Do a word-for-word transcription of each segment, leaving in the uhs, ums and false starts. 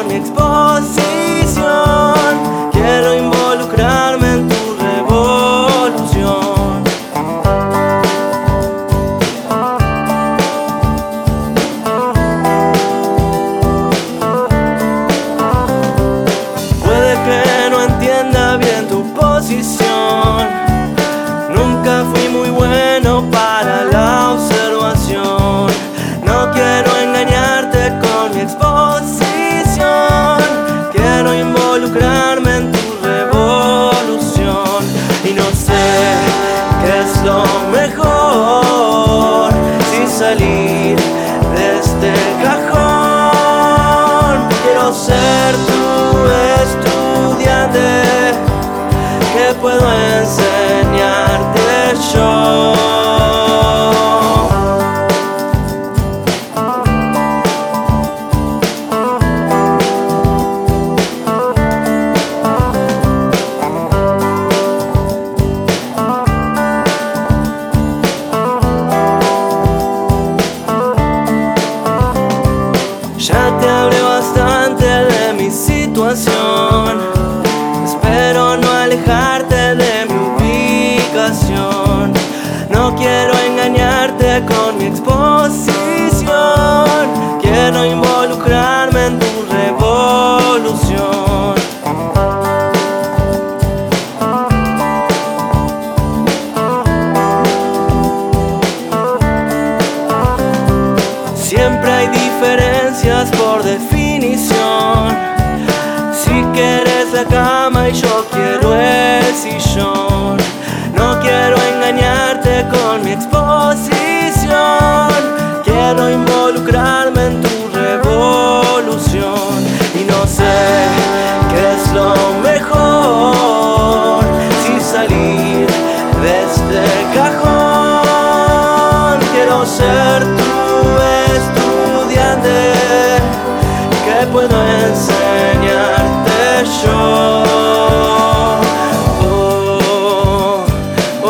con mi exposición. Quiero involucrarme en tu revolución. Puede que no entienda bien tu posición. Nunca fui muy bueno para la observación. No quiero engañarte con mi exposición. Quiero involucrarme en tu revolución. Y no sé qué es lo mejor, si salir de este cajón. Quiero ser tu estudiante, que puedo enseñarte yo. Ya te hablé bastante de mi situación. Espero no alejarte de mi ubicación. No quiero engañarte con mi exposición. Quiero involucrarme en tu revolución. Siempre hay diferencias por definición. Si quieres la cama y yo quiero el sillón. No quiero engañarte con mi exposición. Quiero involucrarme en tu revolución. Y no sé qué es lo mejor, si salir de este cajón. Quiero ser tu estudiante, que puedo enseñarte yo. Oh, oh,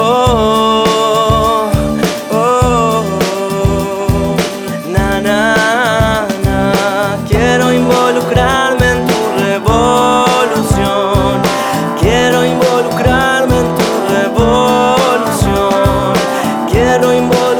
oh, oh. Na, na, na. Quiero involucrarme en tu revolución. Quiero involucrarme en tu revolución. Quiero involucrarme